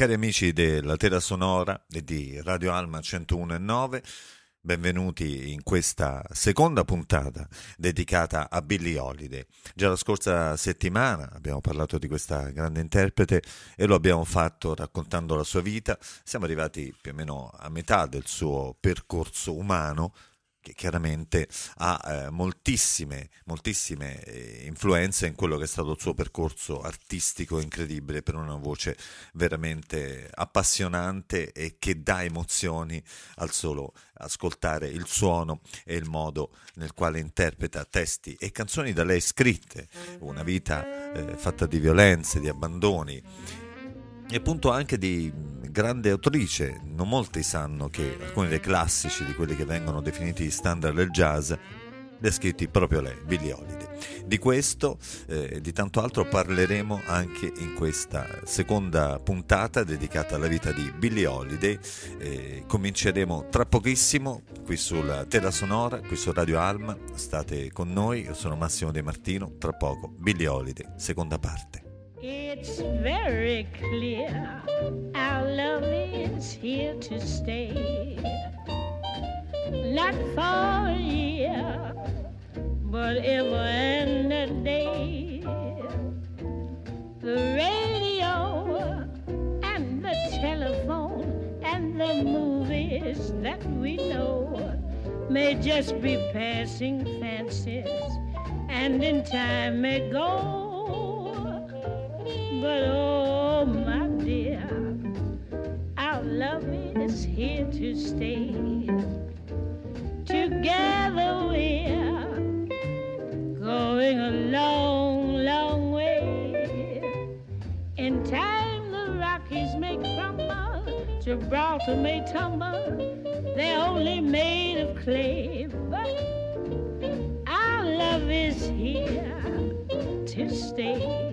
Cari amici della Tela Sonora e di Radio Alma 101.9, benvenuti in questa seconda puntata dedicata a Billie Holiday. Già la scorsa settimana abbiamo parlato di questa grande interprete e lo abbiamo fatto raccontando la sua vita. Siamo arrivati più o meno a metà del suo percorso umano, che chiaramente ha moltissime influenze in quello che è stato il suo percorso artistico incredibile, per una voce veramente appassionante e che dà emozioni al solo ascoltare il suono e il modo nel quale interpreta testi e canzoni da lei scritte. Una vita fatta di violenze, di abbandoni e appunto anche di grande autrice. Non molti sanno che alcuni dei classici, di quelli che vengono definiti standard del jazz, li ha scritti proprio lei, Billie Holiday. Di questo e di tanto altro parleremo anche in questa seconda puntata dedicata alla vita di Billie Holiday. Cominceremo tra pochissimo qui sulla Tela Sonora, qui su Radio Alma. State con noi, io sono Massimo De Martino. Tra poco Billie Holiday, seconda parte. It's very clear our love is here to stay. Not for a year, but ever and a day. The radio and the telephone and the movies that we know may just be passing fancies and in time may go. But oh my dear, our love is here to stay. Together we're going a long, long way. In time the Rockies may crumble, Gibraltar may tumble, they're only made of clay. But our love is here to stay.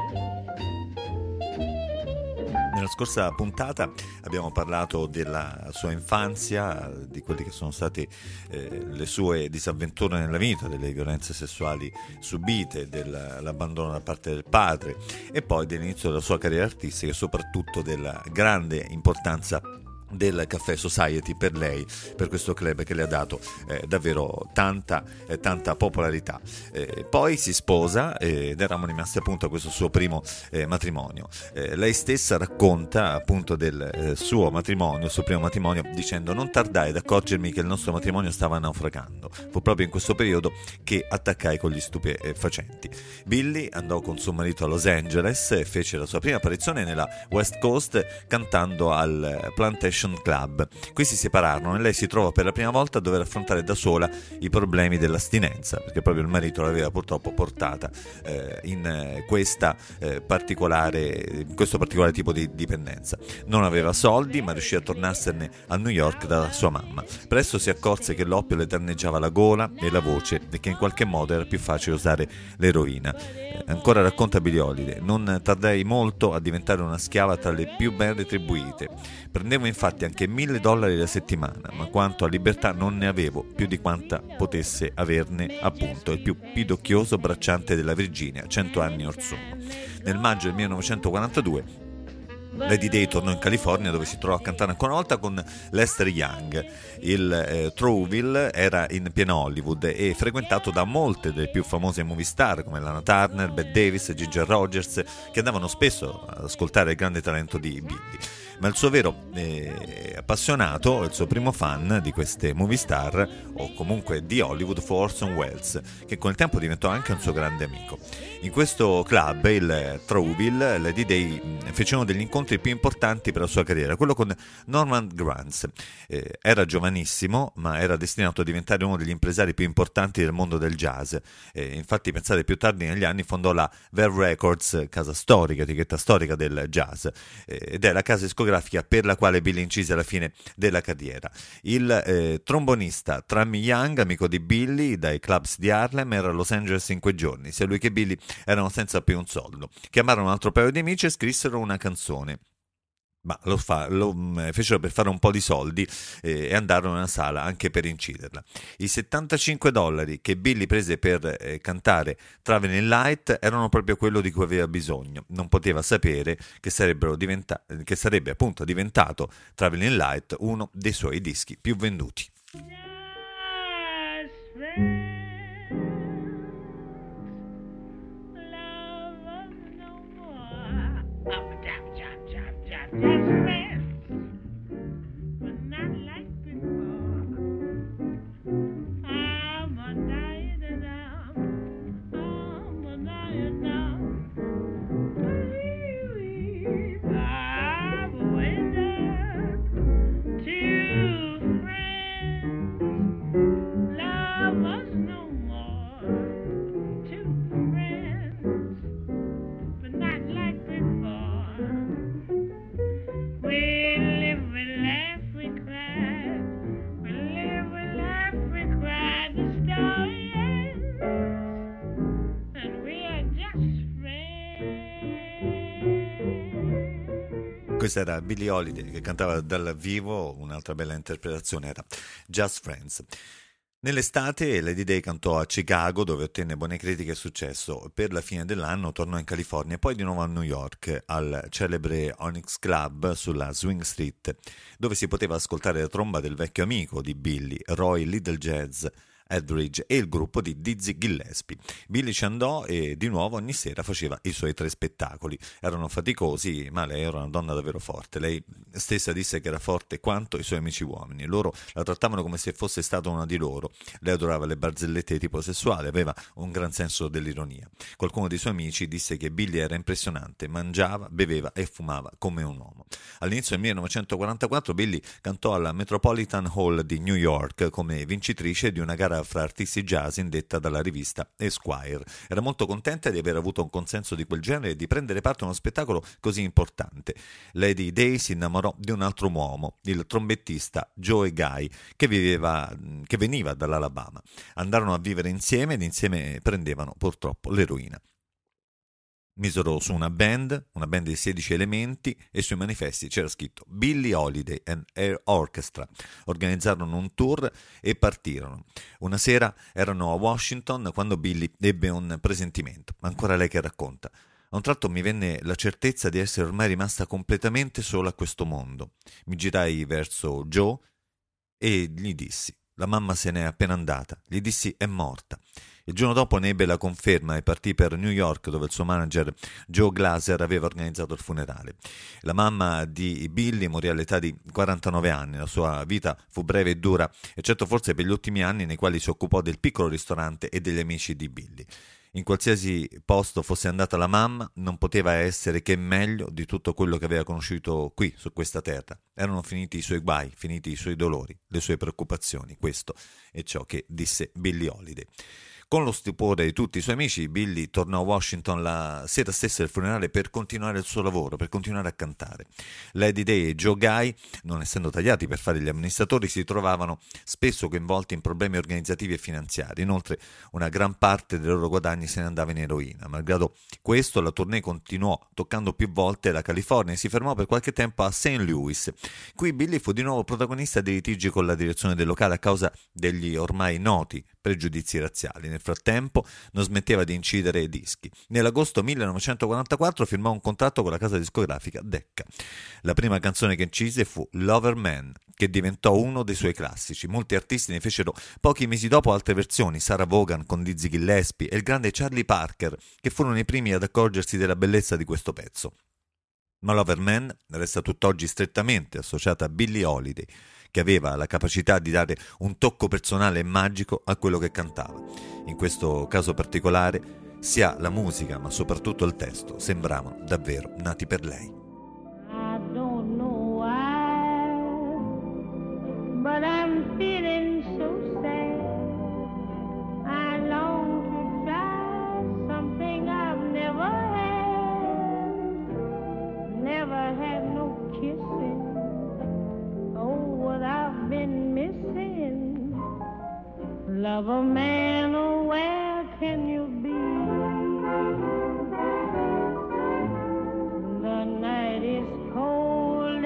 Nella scorsa puntata abbiamo parlato della sua infanzia, di quelle che sono state le sue disavventure nella vita, delle violenze sessuali subite, dell'abbandono da parte del padre e poi dell'inizio della sua carriera artistica e soprattutto della grande importanza del Caffè Society per lei, per questo club che le ha dato davvero tanta popolarità. Poi si sposa ed eravamo rimasti appunto a questo suo primo matrimonio. Lei stessa racconta appunto del suo matrimonio, il suo primo matrimonio, dicendo: non tardai ad accorgermi che il nostro matrimonio stava naufragando. Fu proprio in questo periodo che attaccai con gli stupefacenti. Billie andò con suo marito a Los Angeles e fece la sua prima apparizione nella West Coast cantando al Plantation Club. Qui si separarono e lei si trovò per la prima volta a dover affrontare da sola i problemi dell'astinenza, perché proprio il marito l'aveva purtroppo portata in questo particolare tipo di dipendenza. Non aveva soldi, ma riuscì a tornarsene a New York dalla sua mamma. Presto si accorse che l'oppio le danneggiava la gola e la voce e che in qualche modo era più facile usare l'eroina. Ancora racconta Billie Holiday: non tardai molto a diventare una schiava tra le più ben retribuite. Prendevo infatti anche $1.000 la settimana, ma quanto a libertà non ne avevo più di quanta potesse averne appunto il più pidocchioso bracciante della Virginia 100 anni or sono. Nel maggio del 1942 Lady Day tornò in California, dove si trovò a cantare ancora una volta con Lester Young. Il Trouville era in piena Hollywood e frequentato da molte delle più famose movie star come Lana Turner, Bette Davis, Ginger Rogers, che andavano spesso ad ascoltare il grande talento di Billie. Ma il suo vero appassionato, il suo primo fan di queste movie star, o comunque di Hollywood, fu Orson Welles, che con il tempo diventò anche un suo grande amico. In questo club, il Trouville, Lady Day fece uno degli incontri più importanti per la sua carriera, quello con Norman Granz. Era giovanissimo, ma era destinato a diventare uno degli impresari più importanti del mondo del jazz. Infatti, pensate, più tardi negli anni fondò la Verve Records, casa storica, etichetta storica del jazz, ed è la casa discografica per la quale Billie incise alla fine della carriera. Il trombonista Trammy Young, amico di Billie dai clubs di Harlem, era a Los Angeles in quei giorni. Sia lui che Billie erano senza più un soldo. Chiamarono un altro paio di amici e scrissero una canzone. Ma lo fecero per fare un po' di soldi e andarono nella sala anche per inciderla. I $75 che Billy prese per cantare Traveling Light erano proprio quello di cui aveva bisogno. Non poteva sapere che che sarebbe appunto diventato Traveling Light uno dei suoi dischi più venduti. Just friends, but not like before. I'm a dying now. I'm a dying now. I'm waiting. Two friends, love us no more. Two friends, but not like before. We live, we laugh, we cry. We live, we laugh, we cry. The story ends, and we are just friends. Questa era Billie Holiday che cantava dal vivo, un'altra bella interpretazione era Just Friends. Nell'estate Lady Day cantò a Chicago, dove ottenne buone critiche e successo. Per la fine dell'anno tornò in California e poi di nuovo a New York, al celebre Onyx Club sulla Swing Street, dove si poteva ascoltare la tromba del vecchio amico di Billy, Roy Little Jazz Etheridge, e il gruppo di Dizzy Gillespie. Billy ci andò e di nuovo ogni sera faceva i suoi 3 spettacoli. Erano faticosi, ma lei era una donna davvero forte. Lei stessa disse che era forte quanto i suoi amici uomini. Loro la trattavano come se fosse stata una di loro. Lei adorava le barzellette di tipo sessuale, aveva un gran senso dell'ironia. Qualcuno dei suoi amici disse che Billy era impressionante, mangiava, beveva e fumava come un uomo. All'inizio del 1944 Billy cantò alla Metropolitan Hall di New York come vincitrice di una gara fra artisti jazz indetta dalla rivista Esquire. Era molto contenta di aver avuto un consenso di quel genere e di prendere parte a uno spettacolo così importante. Lady Day si innamorò di un altro uomo, il trombettista Joe Guy, che veniva dall'Alabama. Andarono a vivere insieme ed insieme prendevano purtroppo l'eroina. Misero su una band di 16 elementi, e sui manifesti c'era scritto Billie Holiday and Air Orchestra. Organizzarono un tour e partirono. Una sera erano a Washington quando Billie ebbe un presentimento. Ancora lei che racconta: a un tratto mi venne la certezza di essere ormai rimasta completamente sola a questo mondo. Mi girai verso Joe e gli dissi: la mamma se n'è appena andata. Gli dissi: è morta. Il giorno dopo ne ebbe la conferma e partì per New York, dove il suo manager Joe Glaser aveva organizzato il funerale. La mamma di Billy morì all'età di 49 anni. La sua vita fu breve e dura, eccetto forse per gli ultimi anni nei quali si occupò del piccolo ristorante e degli amici di Billy. In qualsiasi posto fosse andata la mamma, non poteva essere che meglio di tutto quello che aveva conosciuto qui, su questa terra. Erano finiti i suoi guai, finiti i suoi dolori, le sue preoccupazioni. Questo è ciò che disse Billie Holiday. Con lo stupore di tutti i suoi amici, Billy tornò a Washington la sera stessa del funerale per continuare il suo lavoro, per continuare a cantare. Lady Day e Joe Guy, non essendo tagliati per fare gli amministratori, si trovavano spesso coinvolti in problemi organizzativi e finanziari. Inoltre, una gran parte dei loro guadagni se ne andava in eroina. Malgrado questo, la tournée continuò, toccando più volte la California, e si fermò per qualche tempo a St. Louis. Qui Billy fu di nuovo protagonista di litigi con la direzione del locale a causa degli ormai noti pregiudizi razziali. Nel frattempo non smetteva di incidere dischi. Nell'agosto 1944 firmò un contratto con la casa discografica Decca. La prima canzone che incise fu Lover Man, che diventò uno dei suoi classici. Molti artisti ne fecero pochi mesi dopo altre versioni: Sarah Vaughan con Dizzy Gillespie e il grande Charlie Parker, che furono i primi ad accorgersi della bellezza di questo pezzo. Ma Lover Man resta tutt'oggi strettamente associata a Billie Holiday, che aveva la capacità di dare un tocco personale e magico a quello che cantava. In questo caso particolare, sia la musica ma soprattutto il testo sembravano davvero nati per lei. I don't know why, but I'm feeling so sad. I long to try something I've never had no kissing. Oh, what I've been missing. Lover man, oh, where can you be? The night is cold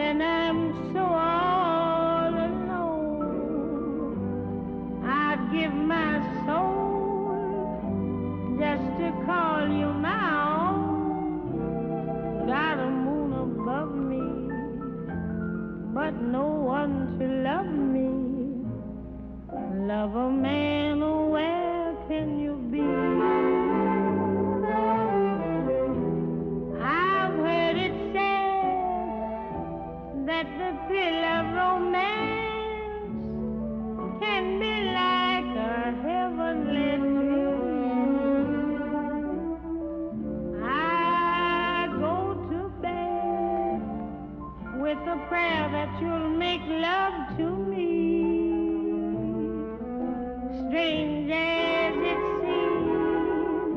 but no one to love me. Love a man, oh, where can you be? I've heard it said that the thrill of romance can be like a heavenly dream. I go to bed with a prayer that you'll make love to me. Strange as it seems,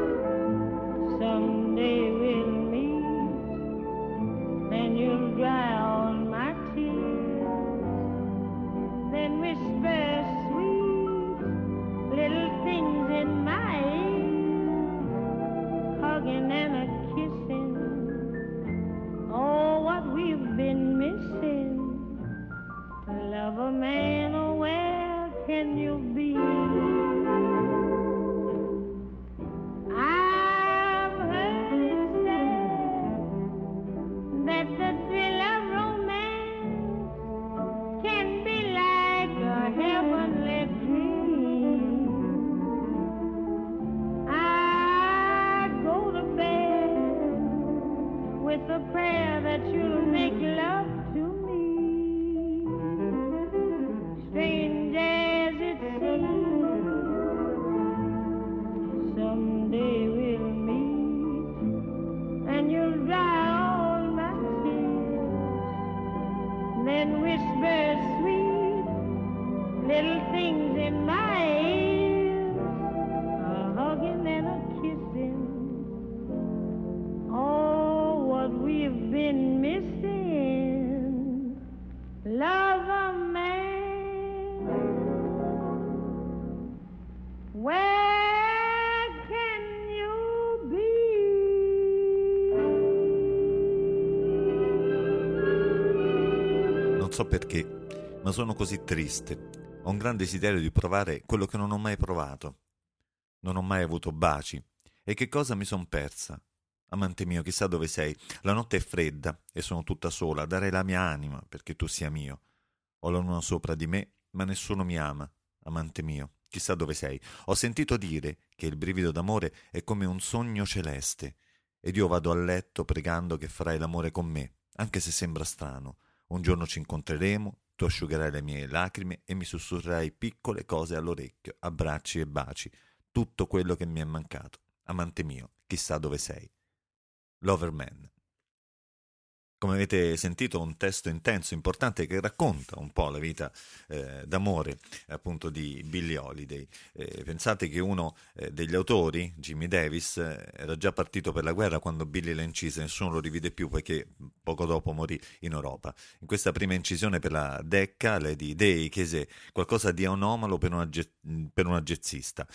someday we'll meet, then you'll dry all my tears, then whisper sweet little things in my ear, hugging and a kissing. Oh, what we've been missing. To love a man, oh, where can you be? I've heard it said that the thrill of romance can be like a heavenly dream. I go to bed with a prayer that you'll make love to me. Strange as it seems, someday we'll meet, and you'll dry all my tears, then whisper sweet little things in my ears, a hugging and a kissing. Oh, what we've been missing. Love a man. Where can you be? Non so perché, ma sono così triste. Ho un gran desiderio di provare quello che non ho mai provato. Non ho mai avuto baci. E che cosa mi son persa? Amante mio, chissà dove sei. La notte è fredda e sono tutta sola. Darei la mia anima perché tu sia mio. Ho la luna sopra di me, ma nessuno mi ama. Amante mio, chissà dove sei. Ho sentito dire che il brivido d'amore è come un sogno celeste. Ed io vado a letto pregando che farai l'amore con me, anche se sembra strano. Un giorno ci incontreremo, tu asciugherai le mie lacrime e mi sussurrerai piccole cose all'orecchio, abbracci e baci. Tutto quello che mi è mancato. Amante mio, chissà dove sei. Loverman. Come avete sentito, un testo intenso, importante, che racconta un po' la vita d'amore appunto di Billie Holiday. Pensate che uno degli autori, Jimmy Davis, era già partito per la guerra quando Billie la incise, nessuno lo rivide più poiché poco dopo morì in Europa. In questa prima incisione per la Decca, Lady Day chiese qualcosa di anomalo per una jazzista.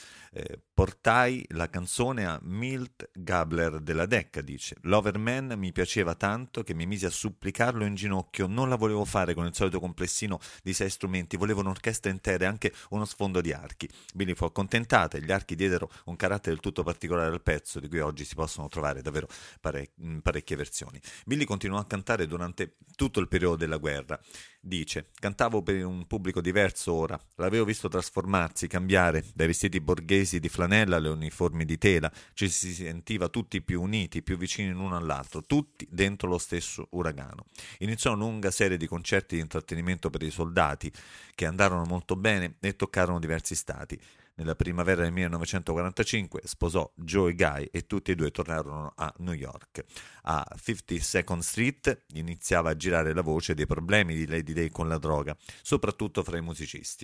Portai la canzone a Milt Gabler della Decca, dice. Loverman mi piaceva tanto che mi misi a supplicarlo in ginocchio. Non la volevo fare con il solito complessino di 6 strumenti, volevo un'orchestra intera e anche uno sfondo di archi. Billie fu accontentata e gli archi diedero un carattere del tutto particolare al pezzo, di cui oggi si possono trovare davvero parecchie versioni. Billie continuò a cantare durante tutto il periodo della guerra. Dice: cantavo per un pubblico diverso ora, l'avevo visto trasformarsi, cambiare dai vestiti borghesi di flanella alle uniformi di tela, ci si sentiva tutti più uniti, più vicini l'uno all'altro, tutti dentro lo stesso uragano. Iniziò una lunga serie di concerti di intrattenimento per i soldati che andarono molto bene e toccarono diversi stati. Nella primavera del 1945 sposò Joe Guy e tutti e due tornarono a New York. A 52nd Street iniziava a girare la voce dei problemi di Lady Day con la droga, soprattutto fra i musicisti.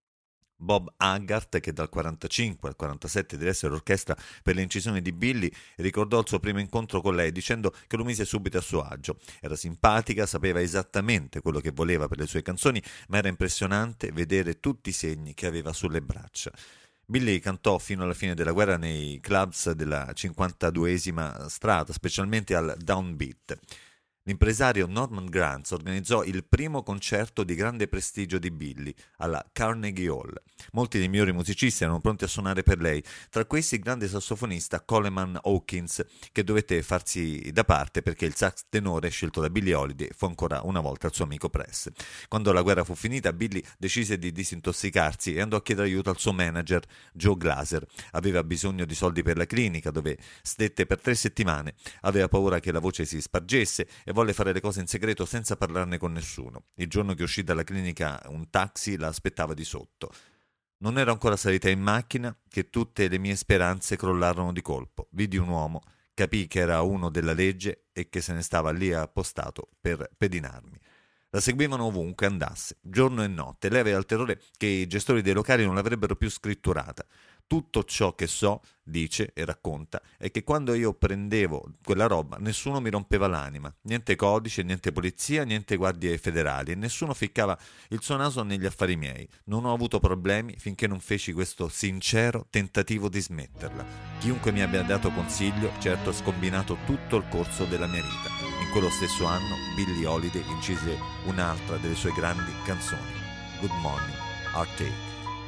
Bob Haggart, che dal 45 al 47 diresse l'orchestra per le incisioni di Billie, ricordò il suo primo incontro con lei dicendo che lo mise subito a suo agio. Era simpatica, sapeva esattamente quello che voleva per le sue canzoni, ma era impressionante vedere tutti i segni che aveva sulle braccia. Billie cantò fino alla fine della guerra nei clubs della 52esima strada, specialmente al Downbeat. L'impresario Norman Granz organizzò il primo concerto di grande prestigio di Billie alla Carnegie Hall. Molti dei migliori musicisti erano pronti a suonare per lei, tra questi il grande sassofonista Coleman Hawkins, che dovette farsi da parte perché il sax tenore scelto da Billie Holiday fu ancora una volta il suo amico Press. Quando la guerra fu finita, Billie decise di disintossicarsi e andò a chiedere aiuto al suo manager Joe Glaser. Aveva bisogno di soldi per la clinica, dove stette per 3 settimane. Aveva paura che la voce si spargesse e volle fare le cose in segreto senza parlarne con nessuno. Il giorno che uscì dalla clinica un taxi la aspettava di sotto. Non ero ancora salita in macchina che tutte le mie speranze crollarono di colpo. Vidi un uomo, capii che era uno della legge e che se ne stava lì appostato per pedinarmi. La seguivano ovunque andasse, giorno e notte. Lei aveva il terrore che i gestori dei locali non l'avrebbero più scritturata. Tutto ciò che so, dice e racconta, è che quando io prendevo quella roba nessuno mi rompeva l'anima, niente codice, niente polizia, niente guardie federali e nessuno ficcava il suo naso negli affari miei. Non ho avuto problemi finché non feci questo sincero tentativo di smetterla. Chiunque mi abbia dato consiglio, certo ha scombinato tutto il corso della mia vita. In quello stesso anno Billie Holiday incise un'altra delle sue grandi canzoni, Good Morning, Heartache.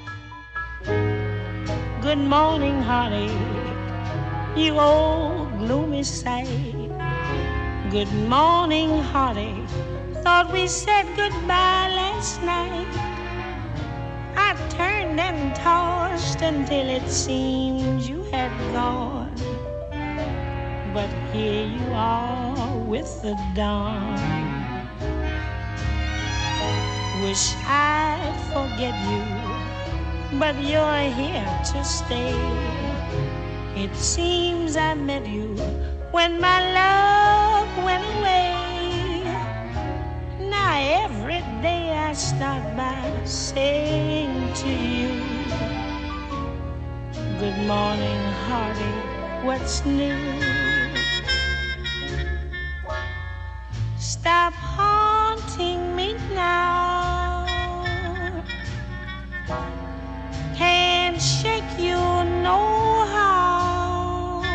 Good morning, heartache, you old gloomy sight. Good morning, heartache, thought we said goodbye last night. I turned and tossed until it seemed you had gone. But here you are with the dawn. Wish I'd forget you, but you're here to stay. It seems I met you when my love went away. Now every day I start by saying to you, good morning, heartache, what's new? Stop haunting me now. Can't shake you no how.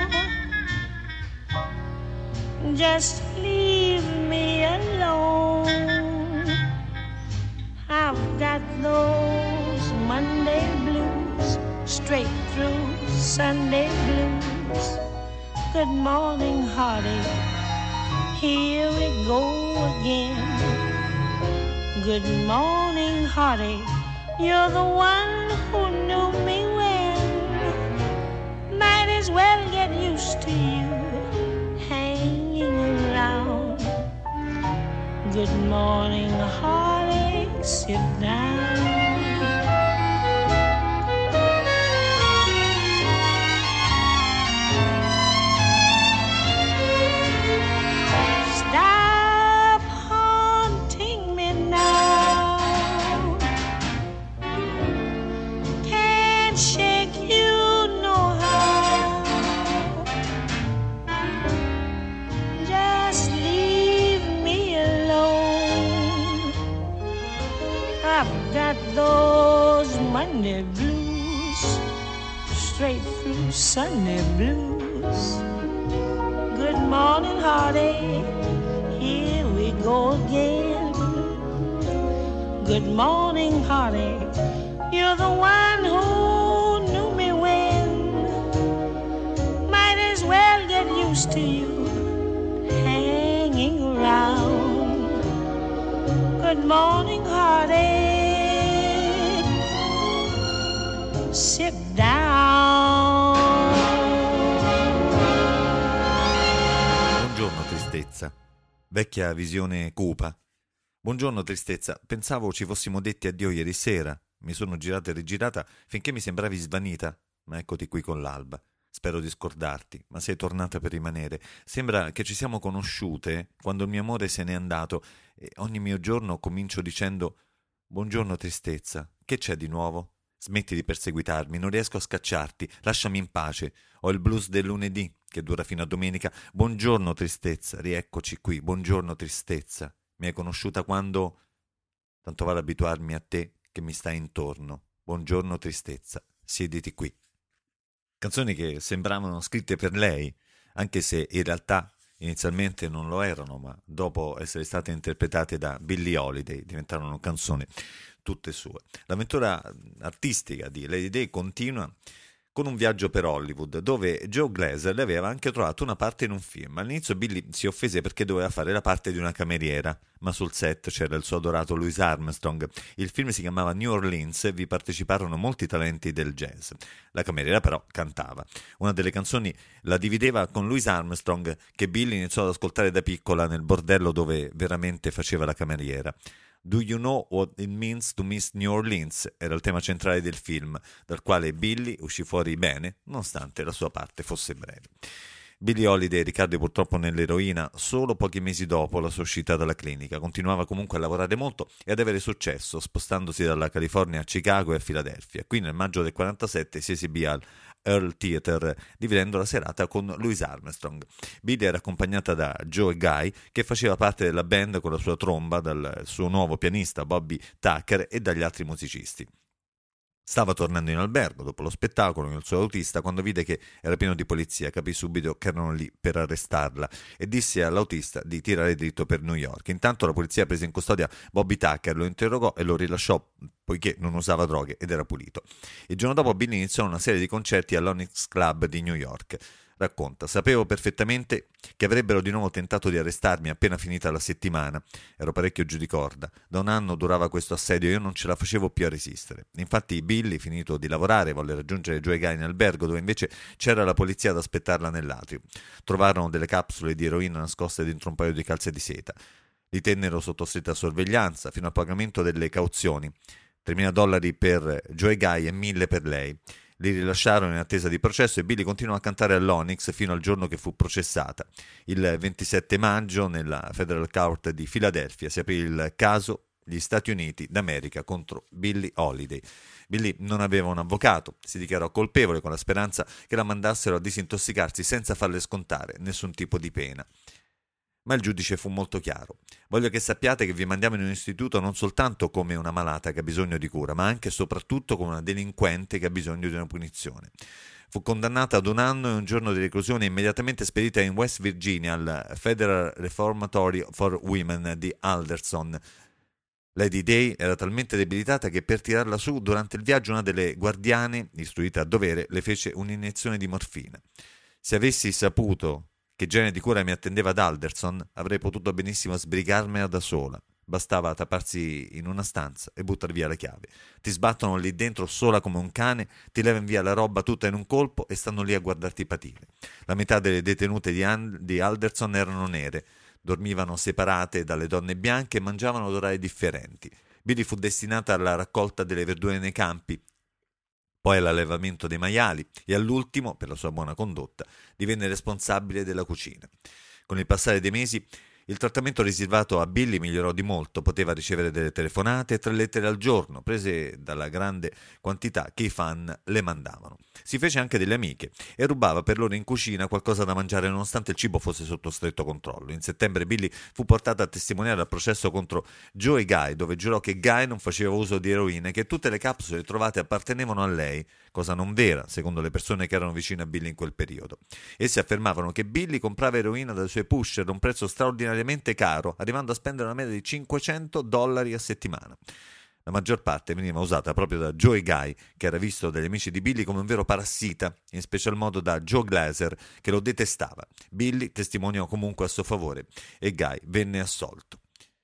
Just leave me alone. I've got those Monday blues, straight through Sunday blues. Good morning, heartache, here we go again. Good morning, heartache, you're the one who knew me when. Might as well get used to you hanging around. Good morning, heartache, sit down. Stop haunting me now. Can't shake you no how. Just leave me alone. I've got those Monday blues, straight through Sunday blues. Good morning, heartache, here we go again. Good morning, heartache, you're the one who knew me when. Might as well get used to you hanging around. Good morning, heartache, sit down. Buongiorno tristezza, vecchia visione cupa. Buongiorno tristezza, pensavo ci fossimo detti addio ieri sera. Mi sono girata e rigirata finché mi sembravi svanita, ma eccoti qui con l'alba. Spero di scordarti, ma sei tornata per rimanere. Sembra che ci siamo conosciute quando il mio amore se n'è andato e ogni mio giorno comincio dicendo buongiorno tristezza, che c'è di nuovo? Smetti di perseguitarmi, non riesco a scacciarti, lasciami in pace. Ho il blues del lunedì che dura fino a domenica. Buongiorno tristezza, rieccoci qui, buongiorno tristezza. Mi hai conosciuta quando... Tanto vale abituarmi a te che mi stai intorno. Buongiorno tristezza, siediti qui. Canzoni che sembravano scritte per lei, anche se in realtà inizialmente non lo erano, ma dopo essere state interpretate da Billie Holiday diventarono canzoni tutte sue. L'avventura artistica di Lady Day continua con un viaggio per Hollywood, dove Joe Glaser le aveva anche trovato una parte in un film. All'inizio Billie si offese perché doveva fare la parte di una cameriera, ma sul set c'era il suo adorato Louis Armstrong. Il film si chiamava New Orleans e vi parteciparono molti talenti del jazz. La cameriera però cantava. Una delle canzoni la divideva con Louis Armstrong, che Billie iniziò ad ascoltare da piccola nel bordello dove veramente faceva la cameriera. Do You Know What It Means to Miss New Orleans era il tema centrale del film, dal quale Billie uscì fuori bene, nonostante la sua parte fosse breve. Billie Holiday ricadde purtroppo nell'eroina solo pochi mesi dopo la sua uscita dalla clinica. Continuava comunque a lavorare molto e ad avere successo, spostandosi dalla California a Chicago e a Filadelfia. Qui nel maggio del 1947 si esibì al Earl Theater, dividendo la serata con Louis Armstrong. Billie era accompagnata da Joe Guy, che faceva parte della band con la sua tromba, dal suo nuovo pianista Bobby Tucker e dagli altri musicisti. Stava tornando in albergo dopo lo spettacolo con il suo autista quando vide che era pieno di polizia. Capì subito che erano lì per arrestarla e disse all'autista di tirare dritto per New York. Intanto la polizia prese in custodia Bobby Tucker, lo interrogò e lo rilasciò poiché non usava droghe ed era pulito. Il giorno dopo Billie iniziò una serie di concerti all'Onyx Club di New York. Racconta: sapevo perfettamente che avrebbero di nuovo tentato di arrestarmi appena finita la settimana. Ero parecchio giù di corda. Da un anno durava questo assedio e io non ce la facevo più a resistere. Infatti Billie, finito di lavorare, volle raggiungere Joe Guy in albergo, dove invece c'era la polizia ad aspettarla nell'atrio. Trovarono delle capsule di eroina nascoste dentro un paio di calze di seta. Li tennero sotto stretta sorveglianza fino al pagamento delle cauzioni. $3.000 per Joe Guy e 1.000 per lei. Li rilasciarono in attesa di processo e Billie continuò a cantare all'Onyx fino al giorno che fu processata. Il 27 maggio nella Federal Court di Filadelfia si aprì il caso gli Stati Uniti d'America contro Billie Holiday. Billie non aveva un avvocato, si dichiarò colpevole con la speranza che la mandassero a disintossicarsi senza farle scontare nessun tipo di pena. Ma il giudice fu molto chiaro. Voglio che sappiate che vi mandiamo in un istituto non soltanto come una malata che ha bisogno di cura, ma anche e soprattutto come una delinquente che ha bisogno di una punizione. Fu condannata ad 1 anno e 1 giorno di reclusione e immediatamente spedita in West Virginia al Federal Reformatory for Women di Alderson. Lady Day era talmente debilitata che per tirarla su durante il viaggio una delle guardiane, istruita a dovere, le fece un'iniezione di morfina. Se avessi saputo che genere di cura mi attendeva ad Alderson, avrei potuto benissimo sbrigarmela da sola. Bastava tapparsi in una stanza e buttar via la chiave. Ti sbattono lì dentro sola come un cane, ti levano via la roba tutta in un colpo e stanno lì a guardarti patire. La metà delle detenute di Alderson erano nere, dormivano separate dalle donne bianche e mangiavano ad orari differenti. Billie fu destinata alla raccolta delle verdure nei campi, poi all'allevamento dei maiali e all'ultimo, per la sua buona condotta, divenne responsabile della cucina. Con il passare dei mesi il trattamento riservato a Billie migliorò di molto, poteva ricevere delle telefonate e 3 lettere al giorno, prese dalla grande quantità che i fan le mandavano. Si fece anche delle amiche e rubava per loro in cucina qualcosa da mangiare nonostante il cibo fosse sotto stretto controllo. In settembre Billie fu portata a testimoniare al processo contro Joe Guy, dove giurò che Guy non faceva uso di eroina e che tutte le capsule trovate appartenevano a lei, cosa non vera secondo le persone che erano vicine a Billie in quel periodo. Essi affermavano che Billie comprava eroina dai suoi pusher a un prezzo straordinariamente caro, arrivando a spendere una media di $500 a settimana. La maggior parte veniva usata proprio da Joe Guy, che era visto dagli amici di Billie come un vero parassita, in special modo da Joe Glaser, che lo detestava. Billie testimoniò comunque a suo favore e Guy venne assolto.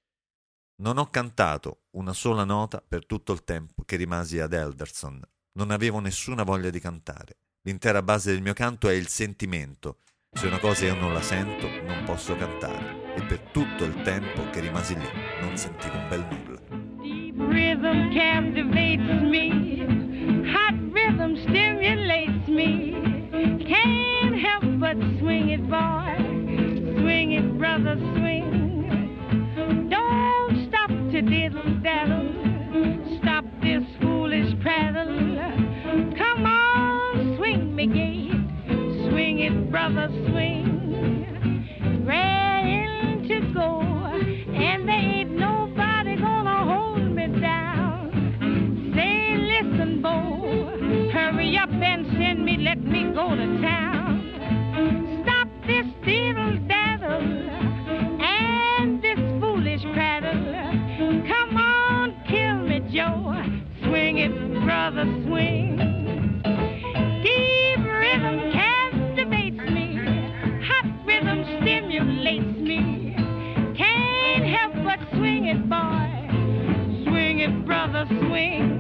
Non ho cantato una sola nota per tutto il tempo che rimasi ad Alderson. Non avevo nessuna voglia di cantare. L'intera base del mio canto è il sentimento. Se una cosa io non la sento, non posso cantare. E per tutto il tempo che rimasi lì non sentivo un bel nulla. Deep rhythm captivates me. Hot rhythm stimulates me. Can't help but swing it, boy. Swing it, brother, swing. Don't stop to diddle-daddle. Stop this foolish prattle. Come on, swing me gay. Swing it, brother, swing. Ready to go, and there ain't nobody gonna hold me down. Say, listen, Bo, hurry up and send me, let me go to town. Stop this diddle-daddle. brother, swing. Deep rhythm captivates me. Hot rhythm stimulates me. Can't help but swing it, boy. Swing it, brother, swing.